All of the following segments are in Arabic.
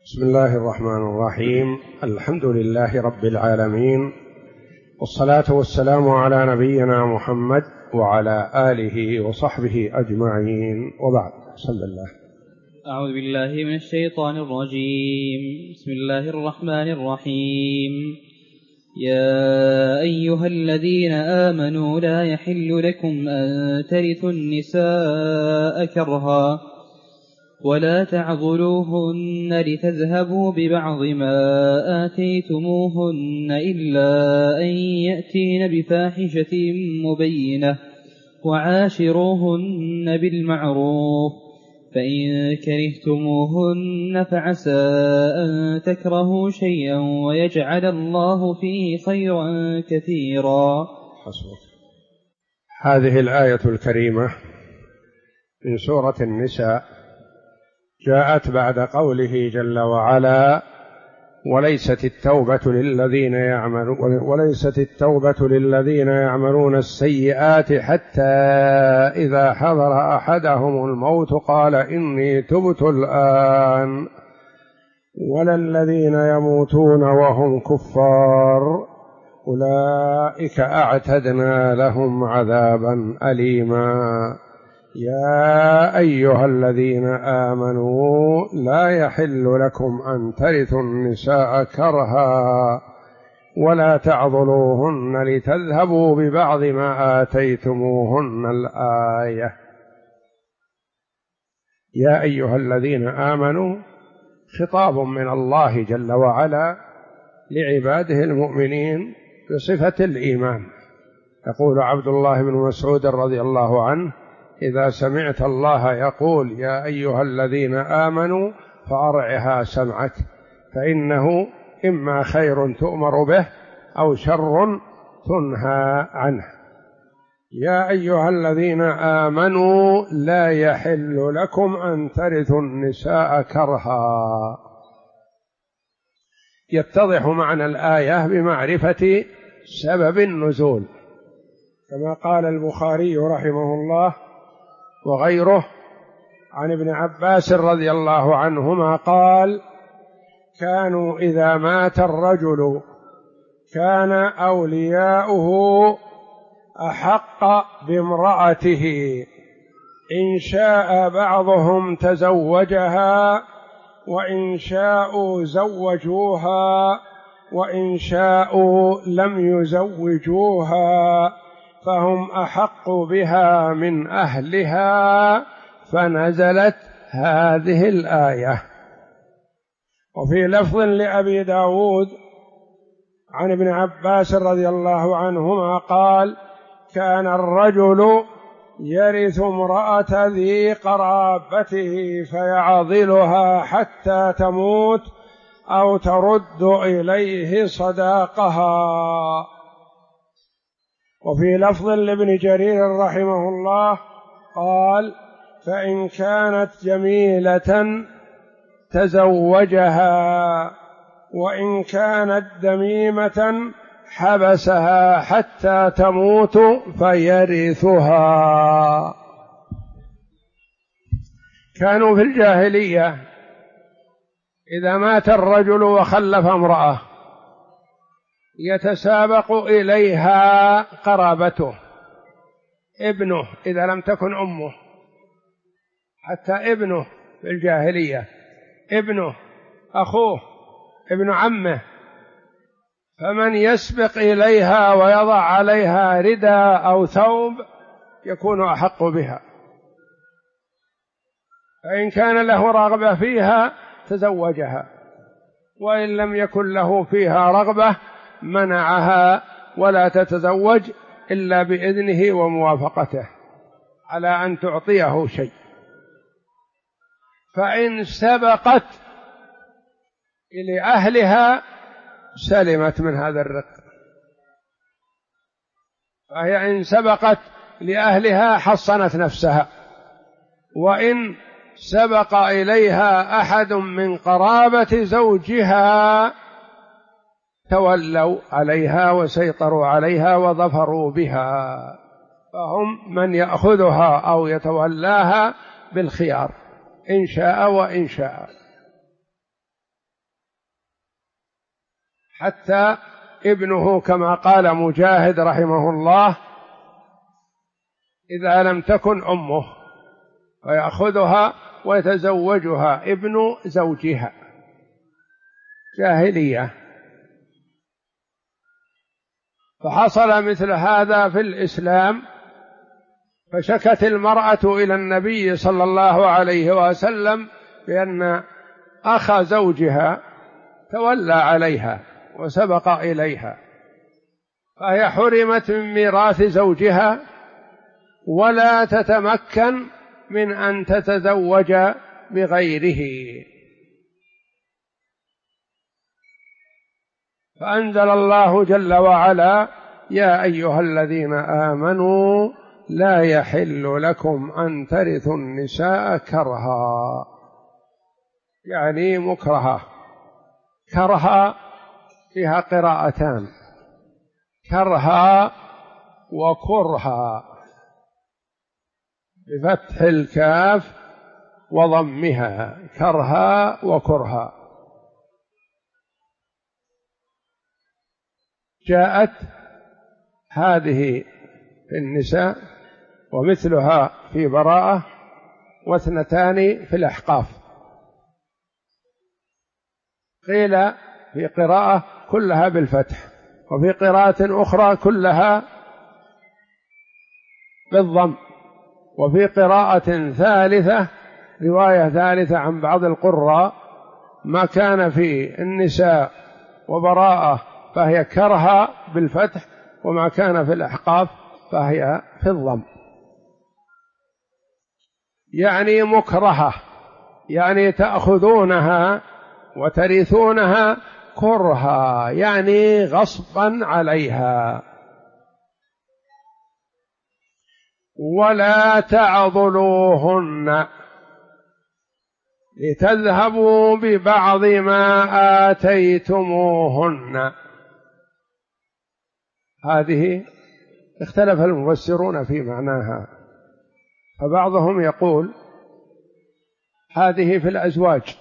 بسم الله الرحمن الرحيم. الحمد لله رب العالمين، والصلاة والسلام على نبينا محمد وعلى آله وصحبه أجمعين، وبعد. صلى الله. أعوذ بالله من الشيطان الرجيم. بسم الله الرحمن الرحيم. يا أيها الذين آمنوا لا يحل لكم أن ترثوا النساء كرها ولا تعضلوهن لتذهبوا ببعض ما آتيتموهن إلا أن يأتين بفاحشة مبينة وعاشروهن بالمعروف، فإن كرهتموهن فعسى أن تكرهوا شيئا ويجعل الله فيه خيرا كثيرا. هذه الآية الكريمة من سورة النساء جاءت بعد قوله جل وعلا: وليست التوبة للذين يعملون السيئات حتى إذا حضر أحدهم الموت قال إني تبت الآن، ولا الذين يموتون وهم كفار أولئك أعتدنا لهم عذابا أليما. يا أيها الذين آمنوا لا يحل لكم أن ترثوا النساء كرها ولا تعضلوهن لتذهبوا ببعض ما آتيتموهن. الآية. يا أيها الذين آمنوا خطاب من الله جل وعلا لعباده المؤمنين بصفة الإيمان. يقول عبد الله بن مسعود رضي الله عنه: إذا سمعت الله يقول يا أيها الذين آمنوا فأرعها سمعك، فإنه إما خير تؤمر به أو شر تنهى عنه. يا أيها الذين آمنوا لا يحل لكم أن ترثوا النساء كرها. يتضح معنى الآية بمعرفة سبب النزول، كما قال البخاري رحمه الله وغيره عن ابن عباس رضي الله عنهما قال: كانوا إذا مات الرجل كان أولياؤه أحق بامرأته، إن شاء بعضهم تزوجها وإن شاءوا زوجوها وإن شاءوا لم يزوجوها، فهم أحق بها من أهلها، فنزلت هذه الآية. وفي لفظ لأبي داود عن ابن عباس رضي الله عنهما قال: كان الرجل يرث امرأة ذي قرابته فيعضلها حتى تموت أو ترد إليه صداقها. وفي لفظ لابن جرير رحمه الله قال: فإن كانت جميلة تزوجها وإن كانت ذميمة حبسها حتى تموت فيرثها. كانوا في الجاهلية إذا مات الرجل وخلف امرأة يتسابق إليها قرابته، ابنه إذا لم تكن أمه، حتى ابنه في الجاهلية، ابنه، أخوه، ابن عمه، فمن يسبق إليها ويضع عليها رداء أو ثوب يكون أحق بها، فإن كان له رغبة فيها تزوجها، وإن لم يكن له فيها رغبة منعها ولا تتزوج إلا بإذنه وموافقته على أن تعطيه شيء. فإن سبقت إلى أهلها سلمت من هذا الرق، فهي إن سبقت لأهلها حصنت نفسها، وإن سبق إليها أحد من قرابة زوجها تولوا عليها وسيطروا عليها وظفروا بها، فهم من يأخذها أو يتولاها بالخيار إن شاء وإن شاء. حتى ابنه كما قال مجاهد رحمه الله: إذا لم تكن أمه فيأخذها ويتزوجها ابن زوجها، جاهلية. فحصل مثل هذا في الإسلام، فشكت المرأة إلى النبي صلى الله عليه وسلم بأن أخ زوجها تولى عليها وسبق إليها، فهي حرمت من ميراث زوجها ولا تتمكن من أن تتزوج بغيره. فأنزل الله جل وعلا: يا أيها الذين آمنوا لا يحل لكم أن ترثوا النساء كرها، يعني مكرها. كرها فيها قراءتان: كرها وكرها، بفتح الكاف وضمها، كرها وكرها. جاءت هذه في النساء، ومثلها في براءة، واثنتان في الأحقاف. قيل في قراءة كلها بالفتح، وفي قراءة أخرى كلها بالضم، وفي قراءة ثالثة، رواية ثالثة عن بعض القراء: ما كان في النساء وبراءة فهي كرها بالفتح، وما كان في الأحقاف فهي في الضم. يعني مكرهة، يعني تأخذونها وترثونها كرها، يعني غصبا عليها. ولا تعضلوهن لتذهبوا ببعض ما آتيتموهن. هذه اختلف المفسرون في معناها، فبعضهم يقول هذه في الأزواج،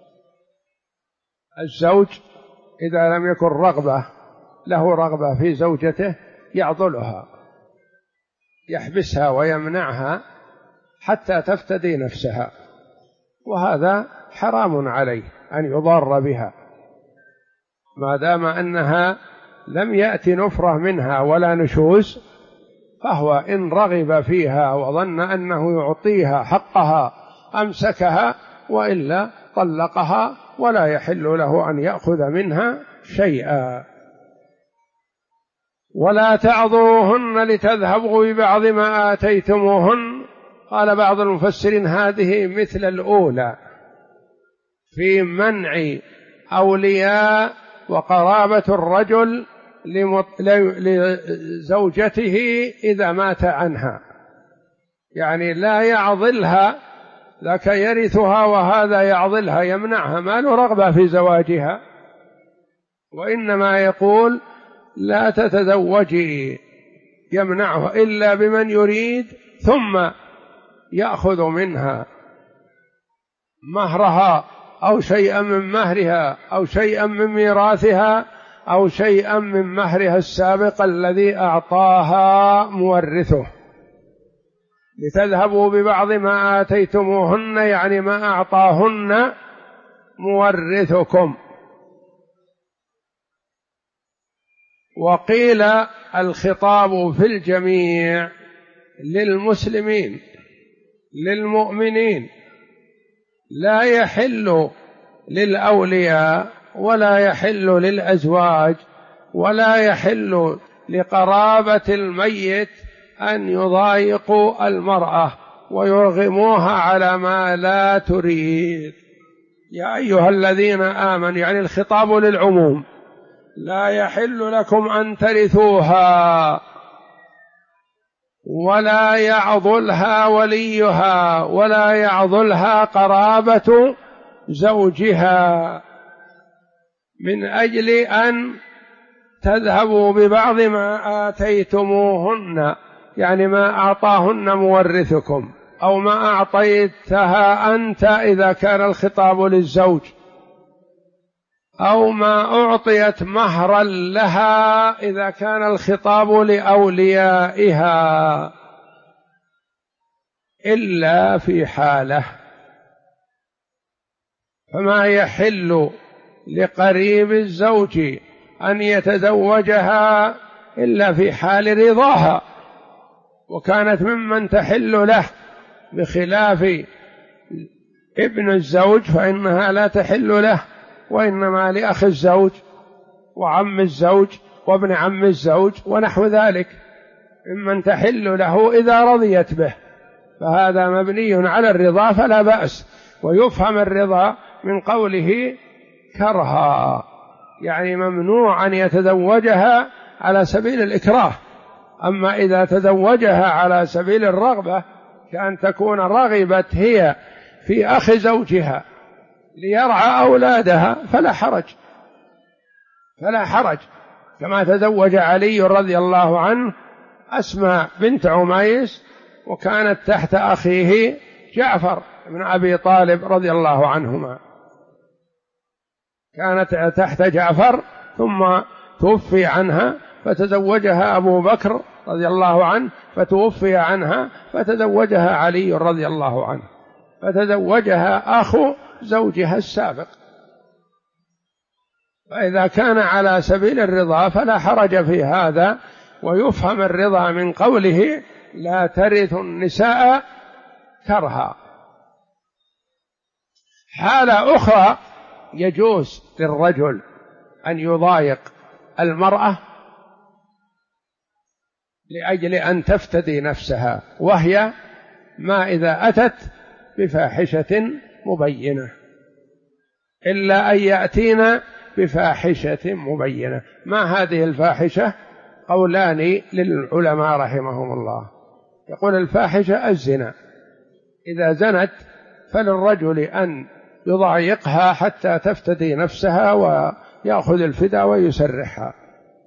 الزوج إذا لم يكن له رغبة في زوجته يعضلها، يحبسها ويمنعها حتى تفتدي نفسها، وهذا حرام عليه أن يضار بها ما دام أنها لم يأتي نفرة منها ولا نشوز، فهو إن رغب فيها وظن أنه يعطيها حقها أمسكها، وإلا طلقها، ولا يحل له أن يأخذ منها شيئا. ولا تعضلوهن لتذهبوا ببعض ما آتيتموهن. قال بعض المفسرين هذه مثل الأولى في منع أولياء وقرابة الرجل لزوجته إذا مات عنها، يعني لا يعضلها، ذاك يرثها وهذا يعضلها يمنعها، ما له رغبة في زواجها، وإنما يقول لا تتزوجي، يمنعها إلا بمن يريد، ثم يأخذ منها مهرها أو شيئا من مهرها أو شيئا من ميراثها أو شيئا من مهرها السابق الذي أعطاها مورثه. لتذهبوا ببعض ما آتيتموهن، يعني ما أعطاهن مورثكم. وقيل الخطاب في الجميع للمسلمين للمؤمنين، لا يحل للأولياء ولا يحل للأزواج ولا يحل لقرابة الميت أن يضايقوا المرأة ويرغموها على ما لا تريد. يا أيها الذين آمنوا، يعني الخطاب للعموم، لا يحل لكم أن ترثوها ولا يعضلها وليها ولا يعضلها قرابة زوجها من أجل أن تذهبوا ببعض ما آتيتموهن، يعني ما أعطاهن مورثكم أو ما أعطيتها أنت إذا كان الخطاب للزوج، أو ما أعطيت مهرا لها إذا كان الخطاب لأوليائها، إلا في حالة. فما يحل لقريب الزوج أن يتزوجها إلا في حال رضاها، وكانت ممن تحل له، بخلاف ابن الزوج فإنها لا تحل له، وإنما لأخ الزوج وعم الزوج وابن عم الزوج ونحو ذلك ممن تحل له إذا رضيت به، فهذا مبني على الرضا فلا بأس. ويفهم الرضا من قوله كرها، يعني ممنوع أن يتزوجها على سبيل الإكراه. أما إذا تزوجها على سبيل الرغبة، كأن تكون رغبت هي في أخ زوجها ليرعى أولادها، فلا حرج، كما تزوج علي رضي الله عنه أسماء بنت عميس، وكانت تحت أخيه جعفر بن أبي طالب رضي الله عنهما، كانت تحت جعفر ثم توفي عنها فتزوجها أبو بكر رضي الله عنه، فتوفي عنها فتزوجها علي رضي الله عنه، فتزوجها أخو زوجها السابق. فإذا كان على سبيل الرضا فلا حرج في هذا. ويفهم الرضا من قوله لا ترث النساء كرها. حالة أخرى يجوز للرجل أن يضايق المرأة لأجل أن تفتدي نفسها، وهي ما إذا أتت بفاحشة مبينة، إلا أن يأتين بفاحشة مبينة. ما هذه الفاحشة؟ قولان للعلماء رحمهم الله. يقول الفاحشة الزنا، إذا زنت فللرجل أن يضايقها حتى تفتدي نفسها ويأخذ الفداء ويسرحها.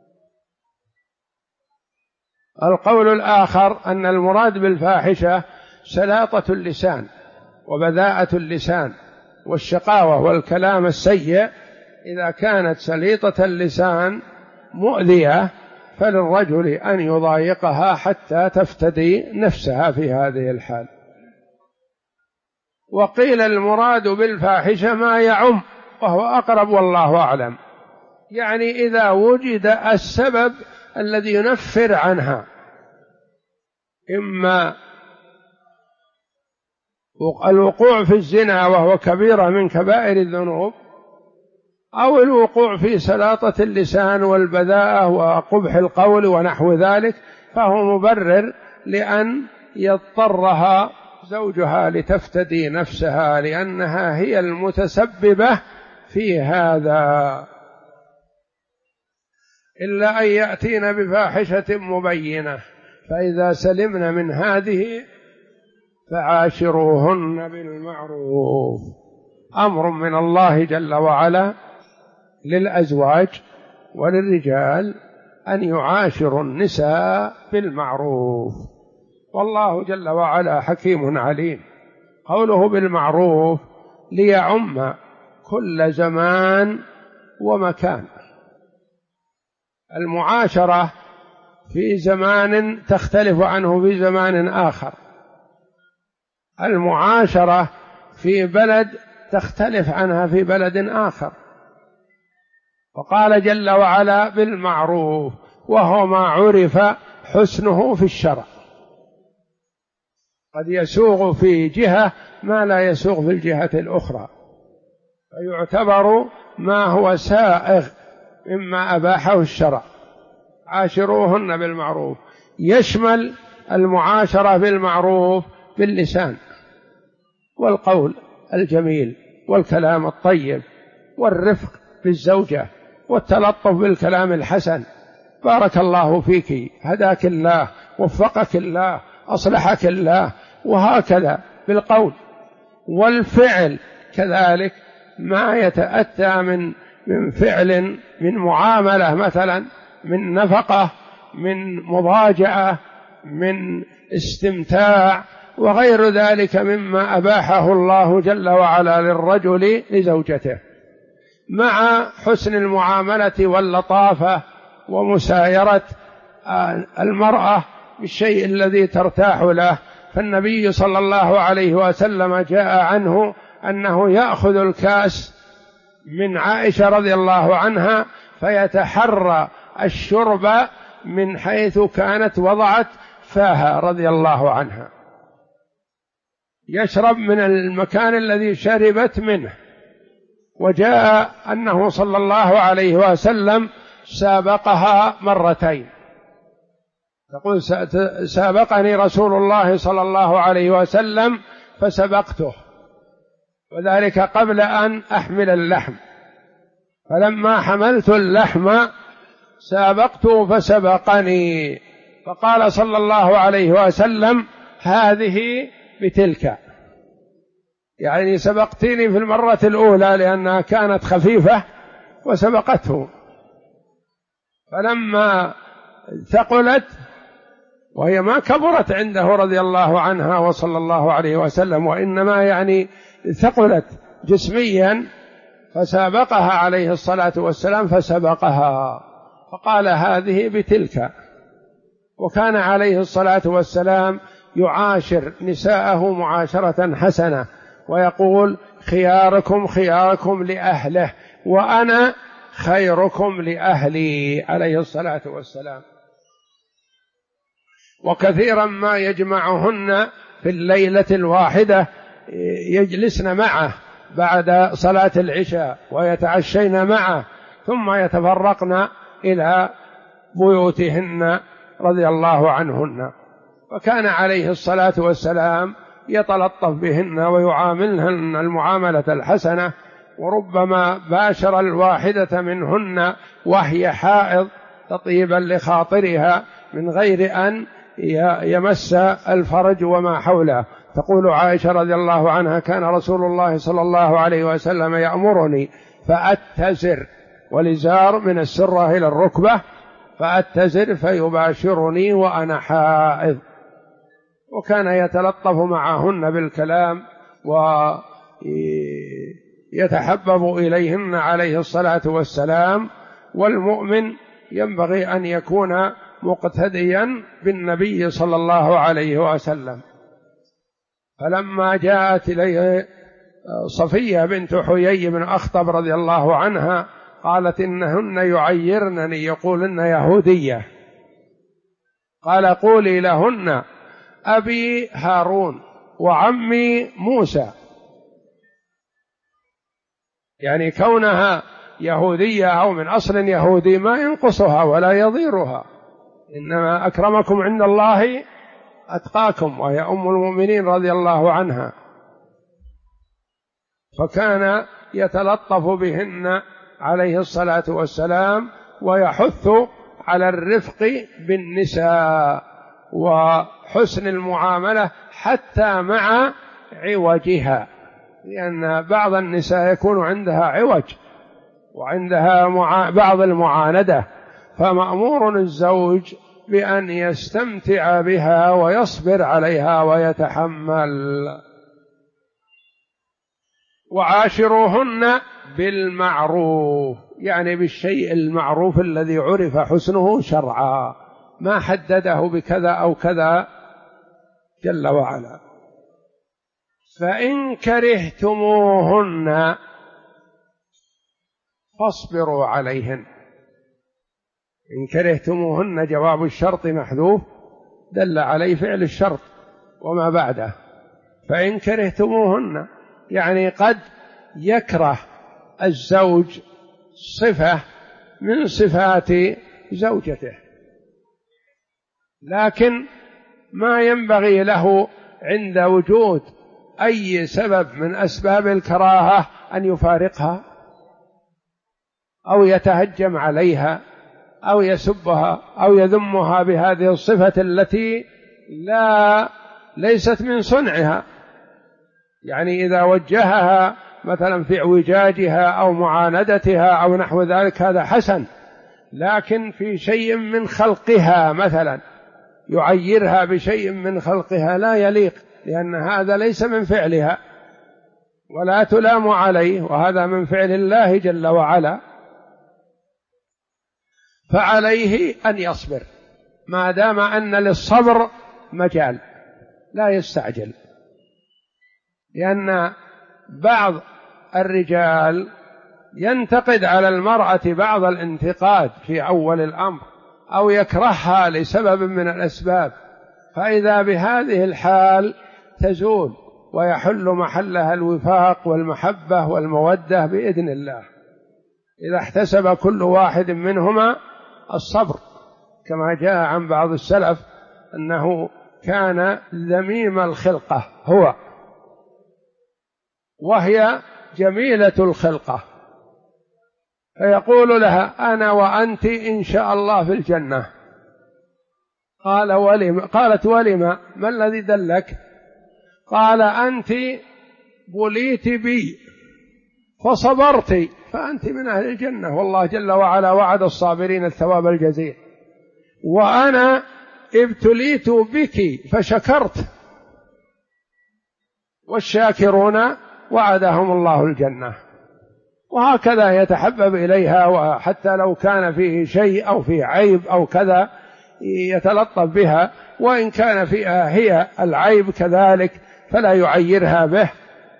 القول الآخر أن المراد بالفاحشة سلاطة اللسان وبذاءة اللسان والشقاوة والكلام السيء. إذا كانت سليطة اللسان مؤذية فللرجل أن يضايقها حتى تفتدي نفسها في هذه الحال. وقيل المراد بالفاحشة ما يعم، وهو أقرب والله أعلم، يعني إذا وجد السبب الذي ينفر عنها، إما الوقوع في الزنا وهو كبيرة من كبائر الذنوب، أو الوقوع في سلاطة اللسان والبذاءة وقبح القول ونحو ذلك، فهو مبرر لأن يضطرها زوجها لتفتدي نفسها، لأنها هي المتسببة في هذا. إلا أن يأتين بفاحشة مبينة، فإذا سلمن من هذه فعاشروهن بالمعروف. أمر من الله جل وعلا للأزواج وللرجال أن يعاشروا النساء بالمعروف، والله جل وعلا حكيم عليم. قوله بالمعروف ليعم كل زمان ومكان. المعاشرة في زمان تختلف عنه في زمان آخر، المعاشرة في بلد تختلف عنها في بلد آخر. وقال جل وعلا بالمعروف، وهو ما عرف حسنه في الشرع. قد يسوغ في جهة ما لا يسوغ في الجهة الأخرى، فيعتبر ما هو سائغ مما أباحه الشرع. عاشروهن بالمعروف يشمل المعاشرة بالمعروف باللسان والقول الجميل والكلام الطيب والرفق بالزوجة والتلطف بالكلام الحسن، بارك الله فيك، هداك الله، وفقك الله، أصلحك الله، وهكذا بالقول. والفعل كذلك، ما يتأتى من فعل، من معاملة مثلا، من نفقة، من مضاجعة، من استمتاع، وغير ذلك مما أباحه الله جل وعلا للرجل لزوجته. مع حسن المعاملة واللطافة ومسايرة المرأة بالشيء الذي ترتاح له. فالنبي صلى الله عليه وسلم جاء عنه أنه يأخذ الكاس من عائشة رضي الله عنها فيتحرى الشرب من حيث كانت وضعت فاها رضي الله عنها، يشرب من المكان الذي شربت منه. وجاء أنه صلى الله عليه وسلم سابقها مرتين، تقول سابقني رسول الله صلى الله عليه وسلم فسبقته، وذلك قبل أن أحمل اللحم، فلما حملت اللحم سابقته فسبقني، فقال صلى الله عليه وسلم هذه بتلك، يعني سبقتني في المرة الأولى لأنها كانت خفيفة وسبقته، فلما ثقلت وهي ما كبرت عنده رضي الله عنها وصلى الله عليه وسلم، وإنما يعني ثقلت جسميا، فسابقها عليه الصلاة والسلام فسبقها، فقال هذه بتلك. وكان عليه الصلاة والسلام يعاشر نساءه معاشرة حسنة، ويقول خياركم خياركم لأهله وأنا خيركم لأهلي عليه الصلاة والسلام. وكثيرا ما يجمعهن في الليلة الواحدة، يجلسن معه بعد صلاة العشاء ويتعشين معه ثم يتفرقن إلى بيوتهن رضي الله عنهن. وكان عليه الصلاة والسلام يتلطف بهن ويعاملهن المعاملة الحسنة، وربما باشر الواحدة منهن وهي حائض تطيبا لخاطرها من غير أن يمس الفرج وما حوله. تقول عائشة رضي الله عنها كان رسول الله صلى الله عليه وسلم يأمرني فأتزر، والإزار من السرة إلى الركبة، فأتزر فيباشرني وأنا حائض. وكان يتلطف معهن بالكلام ويتحبب إليهن عليه الصلاة والسلام. والمؤمن ينبغي أن يكون مقتديا بالنبي صلى الله عليه وسلم. فلما جاءت إليه صفية بنت حيي بن أخطب رضي الله عنها قالت إنهن يعيرنني يقولن يهودية، قال قولي لهن أبي هارون وعمي موسى، يعني كونها يهودية أو من أصل يهودي ما ينقصها ولا يضيرها، إنما أكرمكم عند الله أتقاكم، وهي أم المؤمنين رضي الله عنها. فكان يتلطف بهن عليه الصلاة والسلام ويحث على الرفق بالنساء وحسن المعاملة حتى مع عوجها، لأن بعض النساء يكون عندها عوج وعندها بعض المعاندة، فمأمور الزوج بأن يستمتع بها ويصبر عليها ويتحمل. وعاشروهن بالمعروف، يعني بالشيء المعروف الذي عرف حسنه شرعا، ما حدده بكذا أو كذا جل وعلا. فإن كرهتموهن فاصبروا عليهن. إن كرهتموهن جواب الشرط محذوف دل عليه فعل الشرط وما بعده. فإن كرهتموهن يعني قد يكره الزوج صفة من صفات زوجته، لكن ما ينبغي له عند وجود أي سبب من أسباب الكراهة أن يفارقها أو يتهجم عليها أو يسبها أو يذمها بهذه الصفة التي ليست من صنعها. يعني إذا وجهها مثلا في اعوجاجها أو معاندتها أو نحو ذلك هذا حسن، لكن في شيء من خلقها مثلا يعيرها بشيء من خلقها لا يليق، لأن هذا ليس من فعلها، ولا تلام عليه، وهذا من فعل الله جل وعلا، فعليه أن يصبر ما دام أن للصبر مجال، لا يستعجل. لأن بعض الرجال ينتقد على المرأة بعض الانتقاد في أول الأمر، أو يكرهها لسبب من الأسباب، فإذا بهذه الحال تزول ويحل محلها الوفاق والمحبة والمودة بإذن الله، إذا احتسب كل واحد منهما الصبر، كما جاء عن بعض السلف أنه كان ذميم الخلقة هو، وهي جميلة الخلقة، فيقول لها: أنا وأنت إن شاء الله في الجنة. قالت: ولم؟ ما الذي دلك؟ قال: أنت بليت بي فصبرت فأنت من أهل الجنة، والله جل وعلا وعد الصابرين الثواب الجزيل، وأنا ابتليت بك فشكرت، والشاكرون وعدهم الله الجنة. وهكذا يتحبب إليها، وحتى لو كان فيه شيء أو فيه عيب أو كذا يتلطف بها، وإن كان فيها هي العيب كذلك فلا يعيرها به.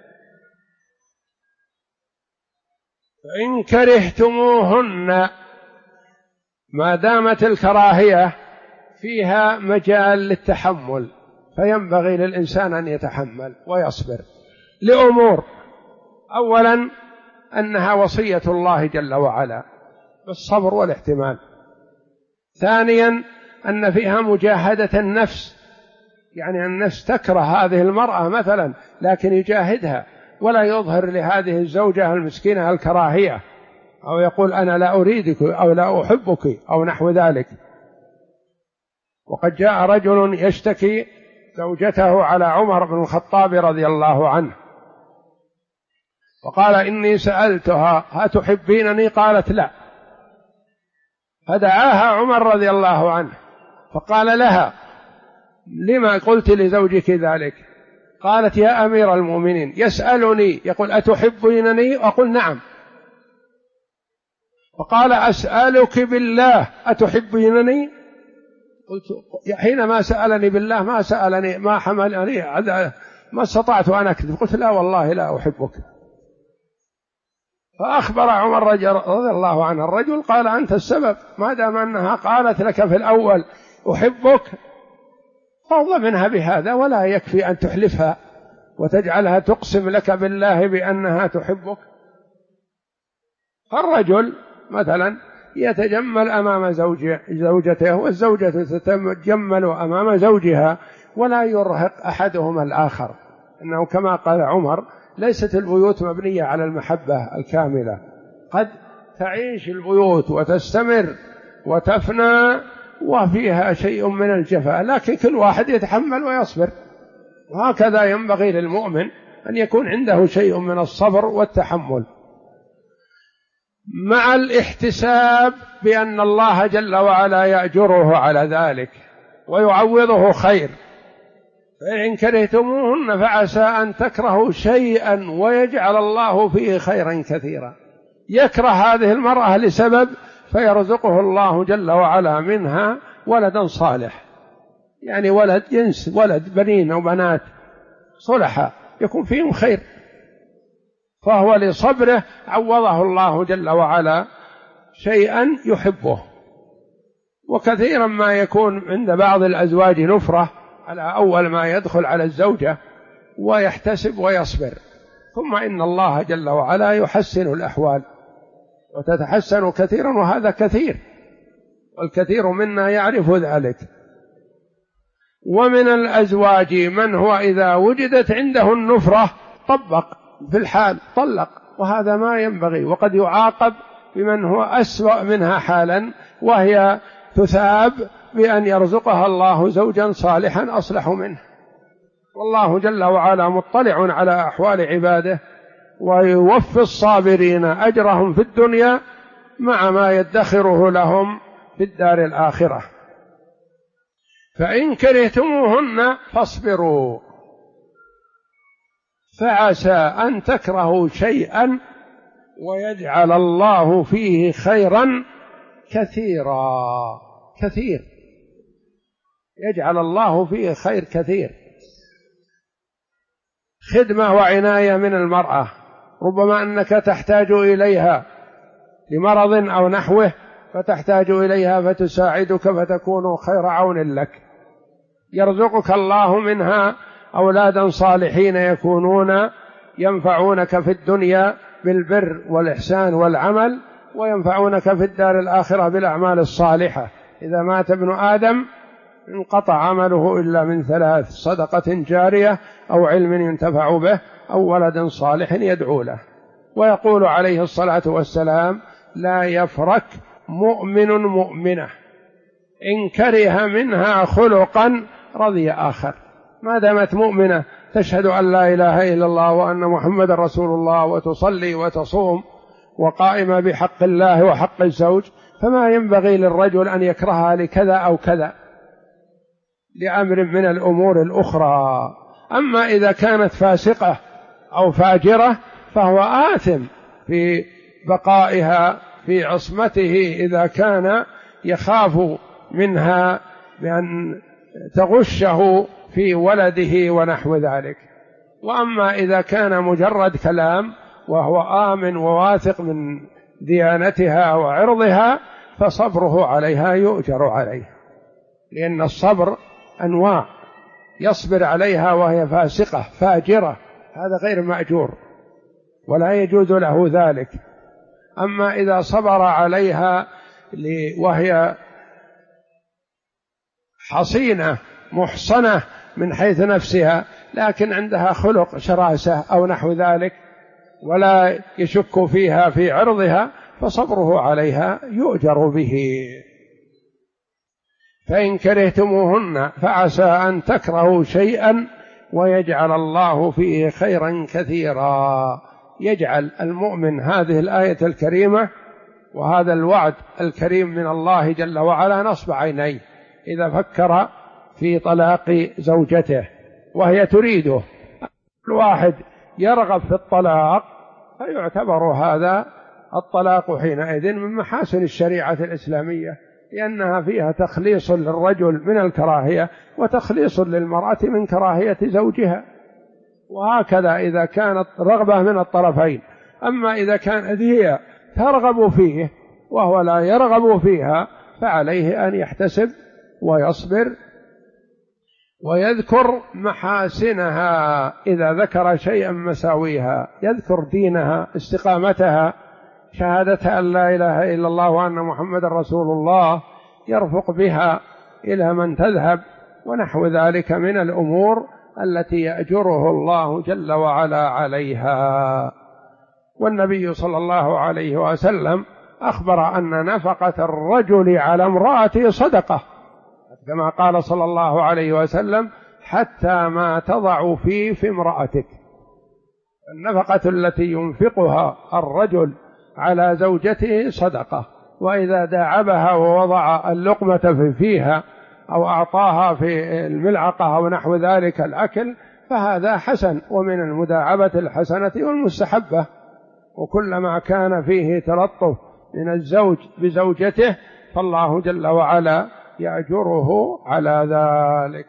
فإن كرهتموهن، ما دامت الكراهية فيها مجال للتحمل، فينبغي للإنسان أن يتحمل ويصبر لأمور: أولا أنها وصية الله جل وعلا بالصبر والاحتمال. ثانيا أن فيها مجاهدة النفس، يعني النفس تكره هذه المرأة مثلا، لكن يجاهدها ولا يظهر لهذه الزوجة المسكينة الكراهية، أو يقول أنا لا أريدك أو لا أحبك أو نحو ذلك. وقد جاء رجل يشتكي زوجته على عمر بن الخطاب رضي الله عنه، وقال: إني سألتها هتحبينني؟ قالت: لا. فدعاها عمر رضي الله عنه فقال لها: لما قلت لزوجك ذلك؟ قالت: يا أمير المؤمنين، يسألني يقول: أتحبينني؟ أقول: نعم. فقال: أسألك بالله أتحبينني؟ قلت: حينما سألني بالله ما سألني، ما حملني، ما استطعت أن أكذب، قلت: لا والله لا أحبك. فأخبر عمر رضي الله عنه الرجل، قال: أنت السبب، ما دام أنها قالت لك في الأول أحبك فارض منها بهذا، ولا يكفي أن تحلفها وتجعلها تقسم لك بالله بأنها تحبك. فالرجل مثلا يتجمل أمام زوجته، والزوجة تتجمل أمام زوجها، ولا يرهق أحدهما الآخر، إنه كما قال عمر: ليست البيوت مبنية على المحبة الكاملة، قد تعيش البيوت وتستمر وتفنى وفيها شيء من الجفاء، لكن كل واحد يتحمل ويصبر. وهكذا ينبغي للمؤمن أن يكون عنده شيء من الصبر والتحمل، مع الاحتساب بأن الله جل وعلا يأجره على ذلك ويعوضه خير. فإن كرهتموهن فعسى أن تكرهوا شيئا ويجعل الله فيه خيرا كثيرا. يكره هذه المرأة لسبب فيرزقه الله جل وعلا منها ولدا صالح، يعني ولد جنس، ولد بنين أو بنات صلحة يكون فيهم خير، فهو لصبره عوضه الله جل وعلا شيئا يحبه. وكثيرا ما يكون عند بعض الأزواج نفرة على أول ما يدخل على الزوجة ويحتسب ويصبر، ثم إن الله جل وعلا يحسن الأحوال وتتحسن كثيرا، وهذا كثير، والكثير منا يعرف ذلك. ومن الأزواج من هو إذا وجدت عنده النفرة طبق في الحال، طلق، وهذا ما ينبغي، وقد يعاقب بمن هو أسوأ منها حالا، وهي تثاب بأن يرزقها الله زوجا صالحا أصلح منه. والله جل وعلا مطلع على أحوال عباده، ويوفي الصابرين أجرهم في الدنيا مع ما يدخره لهم في الدار الآخرة. فإن كرهتموهن فاصبروا. فعسى أن تكرهوا شيئا ويجعل الله فيه خيرا كثيرا. كثير، يجعل الله فيه خير كثير. خدمة وعناية من المرأة، ربما أنك تحتاج إليها لمرض أو نحوه، فتحتاج إليها فتساعدك فتكون خير عون لك. يرزقك الله منها أولادا صالحين يكونون ينفعونك في الدنيا بالبر والإحسان والعمل، وينفعونك في الدار الآخرة بالأعمال الصالحة. إذا مات ابن آدم انقطع عمله إلا من ثلاث: صدقة جارية، أو علم ينتفع به، أو ولد صالح يدعو له. ويقول عليه الصلاة والسلام: لا يفرك مؤمن مؤمنة إن كره منها خلقا رضي آخر. ما دامت مؤمنة تشهد أن لا إله إلا الله وأن محمد رسول الله، وتصلي وتصوم وقائمة بحق الله وحق الزوج، فما ينبغي للرجل أن يكرهها لكذا أو كذا لأمر من الأمور الأخرى. أما إذا كانت فاسقة أو فاجرة فهو آثم في بقائها في عصمته، إذا كان يخاف منها بأن تغشه في ولده ونحو ذلك. وأما إذا كان مجرد كلام وهو آمن وواثق من ديانتها وعرضها فصبره عليها يؤجر عليه، لأن الصبر أنواع: يصبر عليها وهي فاسقة فاجرة، هذا غير مأجور ولا يجوز له ذلك. أما إذا صبر عليها وهي حصينة محصنة من حيث نفسها، لكن عندها خلق شراسة أو نحو ذلك ولا يشك فيها في عرضها، فصبره عليها يؤجر به. فإن كرهتموهن فعسى أن تكرهوا شيئا ويجعل الله فيه خيرا كثيرا. يجعل المؤمن هذه الآية الكريمة وهذا الوعد الكريم من الله جل وعلا نصب عينيه إذا فكر في طلاق زوجته وهي تريده. الواحد يرغب في الطلاق فيعتبر هذا الطلاق حينئذ من محاسن الشريعة الإسلامية، لأنها فيها تخليص للرجل من الكراهية وتخليص للمرأة من كراهية زوجها، وهكذا إذا كانت رغبة من الطرفين. أما إذا كانت هي ترغب فيه وهو لا يرغب فيها فعليه أن يحتسب ويصبر ويذكر محاسنها. إذا ذكر شيئا مساويها يذكر دينها، استقامتها، شهادة أن لا إله إلا الله وأن محمد رسول الله، يرفق بها إلى من تذهب ونحو ذلك من الأمور التي يأجره الله جل وعلا عليها. والنبي صلى الله عليه وسلم أخبر أن نفقة الرجل على امرأته صدقة، كما قال صلى الله عليه وسلم: حتى ما تضع في امرأتك. النفقة التي ينفقها الرجل على زوجته صدقة، وإذا داعبها ووضع اللقمة فيها أو أعطاها في الملعقة أو نحو ذلك الأكل فهذا حسن، ومن المداعبة الحسنة والمستحبة. وكلما كان فيه تلطف من الزوج بزوجته فالله جل وعلا يأجره على ذلك.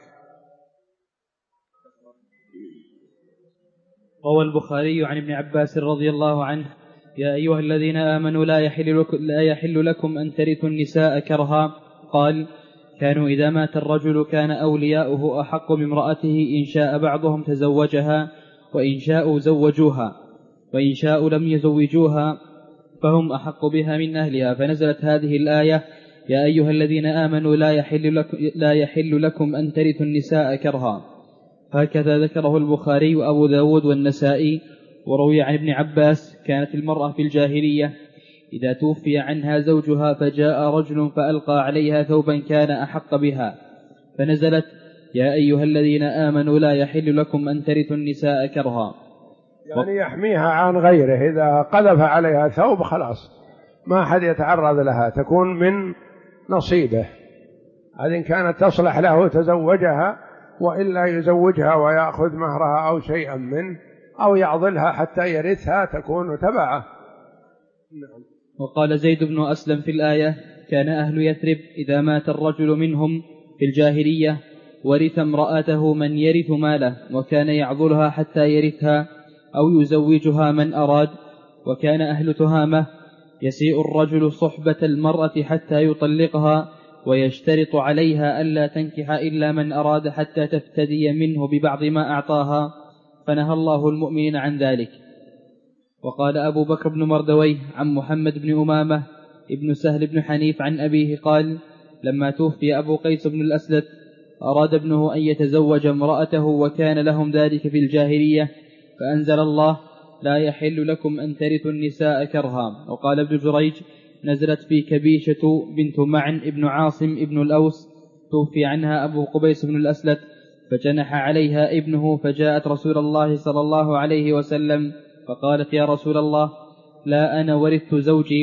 روى البخاري عن ابن عباس رضي الله عنه: يا أيها الذين آمنوا لا يحل لكم أن ترثوا النساء كرها. قال: كانوا إذا مات الرجل كان أولياؤه أحق بامرأته، إن شاء بعضهم تزوجها وإن شاءوا زوجوها، وإن شاءوا لم يزوجوها فهم أحق بها من أهلها. فنزلت هذه الآية: يا أيها الذين آمنوا لا يحل لكم أن ترثوا النساء كرها. هكذا ذكره البخاري وأبو داود والنسائي. وروي عن ابن عباس: كانت المرأة في الجاهلية إذا توفي عنها زوجها فجاء رجل فألقى عليها ثوبا كان أحق بها، فنزلت: يا أيها الذين آمنوا لا يحل لكم أن ترثوا النساء كرها، يعني يحميها عن غيره. إذا قذف عليها ثوب خلاص ما أحد يتعرض لها، تكون من نصيبه. هذه إن كانت تصلح له تزوجها، وإلا يزوجها ويأخذ مهرها أو شيئا منه أو يعضلها حتى يرثها تكون تبعه. وقال زيد بن أسلم في الآية: كان أهل يثرب إذا مات الرجل منهم في الجاهلية ورث امرأته من يرث ماله، وكان يعضلها حتى يرثها أو يزوجها من أراد. وكان أهل تهامة يسيء الرجل صحبة المرأة حتى يطلقها، ويشترط عليها ألا تنكح إلا من أراد حتى تفتدي منه ببعض ما أعطاها، فنهى الله المؤمنين عن ذلك. وقال أبو بكر بن مردويه عن محمد بن أمامة ابن سهل بن حنيف عن أبيه قال: لما توفي أبو قيس بن الأسلت أراد ابنه أن يتزوج امرأته، وكان لهم ذلك في الجاهلية، فأنزل الله: لا يحل لكم أن ترثوا النساء كرها. وقال ابن جريج: نزلت في كبيشة بنت معن ابن عاصم ابن الأوس، توفي عنها أبو قبيس بن الأسلت، فجنح عليها ابنه، فجاءت رسول الله صلى الله عليه وسلم فقالت: يا رسول الله، لا أنا ورثت زوجي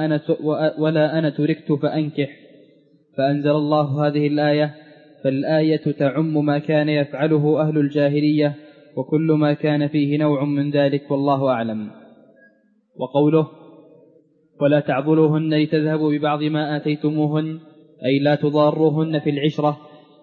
ولا أنا تركت فأنكح. فأنزل الله هذه الآية: فالآية تعم ما كان يفعله أهل الجاهلية وكل ما كان فيه نوع من ذلك، والله أعلم. وقوله: ولا تعضلوهن لتذهبوا ببعض ما آتيتموهن، أي لا تضاروهن في العشرة،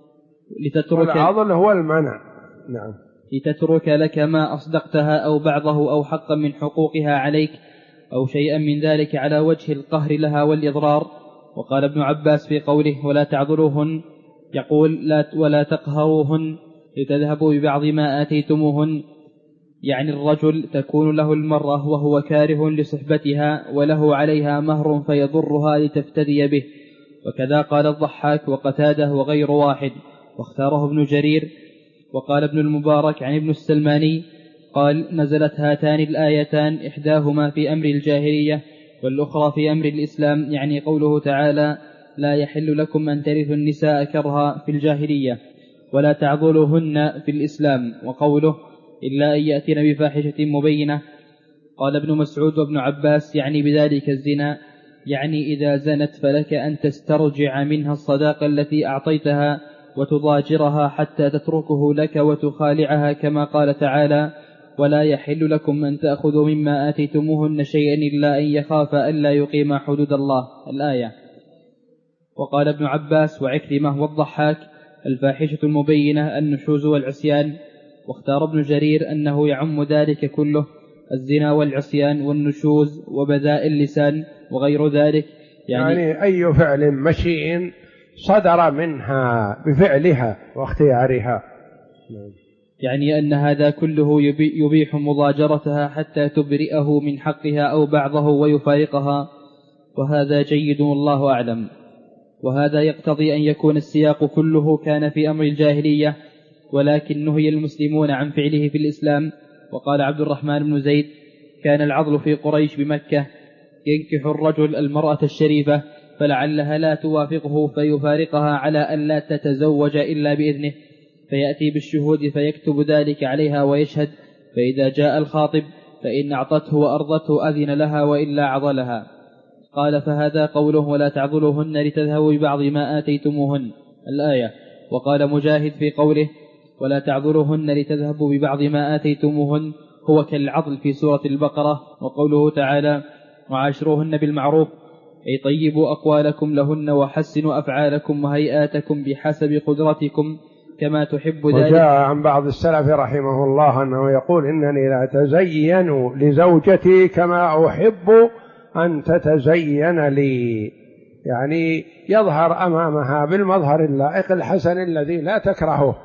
والعضل هو المنع. نعم. لتترك لك ما أصدقتها أو بعضه أو حقا من حقوقها عليك أو شيئا من ذلك على وجه القهر لها والإضرار. وقال ابن عباس في قوله: ولا تعضلوهن، يقول: ولا تقهروهن لتذهبوا ببعض ما آتيتموهن، يعني الرجل تكون له المرأة وهو كاره لصحبتها وله عليها مهر فيضرها لتفتدي به. وكذا قال الضحاك وقتاده وغير واحد، واختاره ابن جرير. وقال ابن المبارك عن ابن السلماني قال: نزلت هاتان الآيتان إحداهما في أمر الجاهلية والأخرى في أمر الإسلام، يعني قوله تعالى: لا يحل لكم أن ترثوا النساء كرها في الجاهلية، ولا تعضلوهن في الإسلام، وقوله: إلا أن يأتين بفاحشة مبينة. قال ابن مسعود وابن عباس: يعني بذلك الزنا، يعني إذا زنت فلك أن تسترجع منها الصداقة التي أعطيتها وتضاجرها حتى تتركه لك وتخالعها، كما قال تعالى: ولا يحل لكم أن تأخذوا مما آتيتموهن شيئا إلا أن يخافا ألا يقيما حدود الله، الآية. وقال ابن عباس وعكرمة والضحاك: الفاحشة المبينة النشوز والعصيان. واختار ابن جرير أنه يعم ذلك كله: الزنا والعصيان والنشوز وبذاء اللسان وغير ذلك، يعني أي فعل مشيء صدر منها بفعلها واختيارها، يعني أن هذا كله يبيح مضاجرتها حتى تبرئه من حقها أو بعضه ويفارقها، وهذا جيد والله أعلم. وهذا يقتضي أن يكون السياق كله كان في أمر الجاهلية، ولكن نهي المسلمون عن فعله في الإسلام. وقال عبد الرحمن بن زيد: كان العضل في قريش بمكة ينكح الرجل المرأة الشريفة فلعلها لا توافقه فيفارقها على أن لا تتزوج إلا بإذنه، فيأتي بالشهود فيكتب ذلك عليها ويشهد، فإذا جاء الخاطب فإن أعطته وأرضته أذن لها وإلا عضلها. قال: فهذا قوله: ولا تعضلوهن لتذهبوا ببعض ما آتيتموهن، الآية. وقال مجاهد في قوله: ولا تعضلوهن لتذهبوا ببعض ما آتيتموهن، هو كالعضل في سورة البقرة. وقوله تعالى: وعاشروهن بالمعروف، أي طيبوا أقوالكم لهن وحسنوا أفعالكم وهيئاتكم بحسب قدرتكم كما تحب ذلك. وجاء عن بعض السلف رحمه الله أنه يقول: إنني لا أتزين لزوجتي كما أحب أن تتزين لي، يعني يظهر أمامها بالمظهر اللائق الحسن الذي لا تكرهه.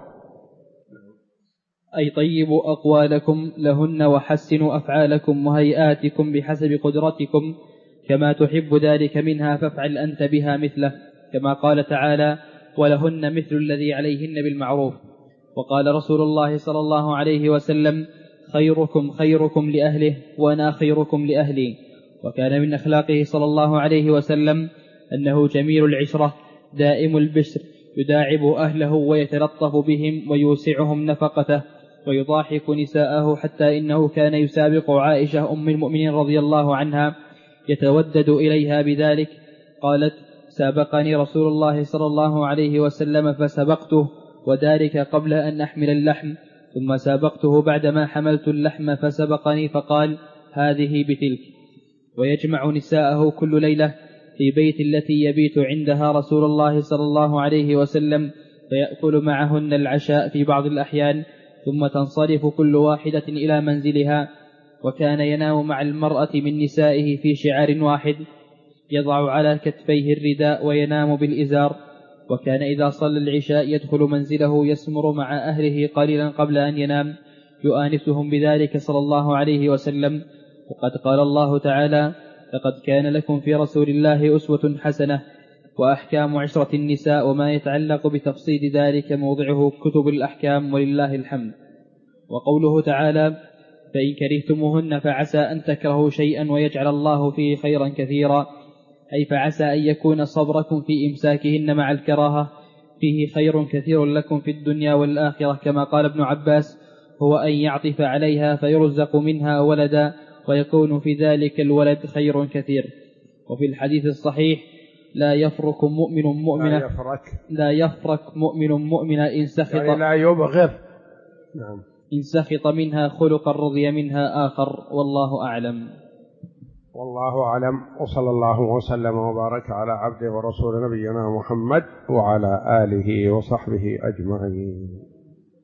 أي طيبوا أقوالكم لهن وحسنوا أفعالكم وهيئاتكم بحسب قدرتكم كما تحب ذلك منها، فافعل أنت بها مثله، كما قال تعالى: ولهن مثل الذي عليهن بالمعروف. وقال رسول الله صلى الله عليه وسلم: خيركم خيركم لأهله وأنا خيركم لأهلي. وكان من أخلاقه صلى الله عليه وسلم أنه جميل العشرة دائم البشر، يداعب أهله ويتلطف بهم ويوسعهم نفقته ويضاحك نساءه، حتى إنه كان يسابق عائشة أم المؤمنين رضي الله عنها يتودد إليها بذلك. قالت: سابقني رسول الله صلى الله عليه وسلم فسبقته، وذلك قبل أن أحمل اللحم، ثم سابقته بعدما حملت اللحم فسبقني فقال هذه بتلك. ويجمع نساءه كل ليلة في بيت التي يبيت عندها رسول الله صلى الله عليه وسلم فيأكل معهن العشاء في بعض الأحيان، ثم تنصرف كل واحدة إلى منزلها. وكان ينام مع المرأة من نسائه في شعار واحد، يضع على كتفيه الرداء وينام بالإزار. وكان إذا صلى العشاء يدخل منزله يسمر مع أهله قليلا قبل أن ينام يؤانسهم بذلك صلى الله عليه وسلم. وقد قال الله تعالى لقد كان لكم في رسول الله أسوة حسنة. وأحكام عشرة النساء وما يتعلق بتفصيل ذلك موضعه كتب الأحكام ولله الحمد. وقوله تعالى فإن كرهتموهن فعسى أن تكرهوا شيئا ويجعل الله فيه خيرا كثيرا، أي فعسى أن يكون صبركم في إمساكهن مع الكراهة فيه خير كثير لكم في الدنيا والآخرة، كما قال ابن عباس هو أن يعطف عليها فيرزق منها ولدا ويكون في ذلك الولد خير كثير. وفي الحديث الصحيح لا يفرك مؤمن مؤمنة إن سخط يعني لا يبغض. نعم. إن سخط منها خلقا رضي منها آخر، والله أعلم. والله أعلم، وصلى الله وسلم وبارك على عبده ورسول نبينا محمد وعلى آله وصحبه أجمعين.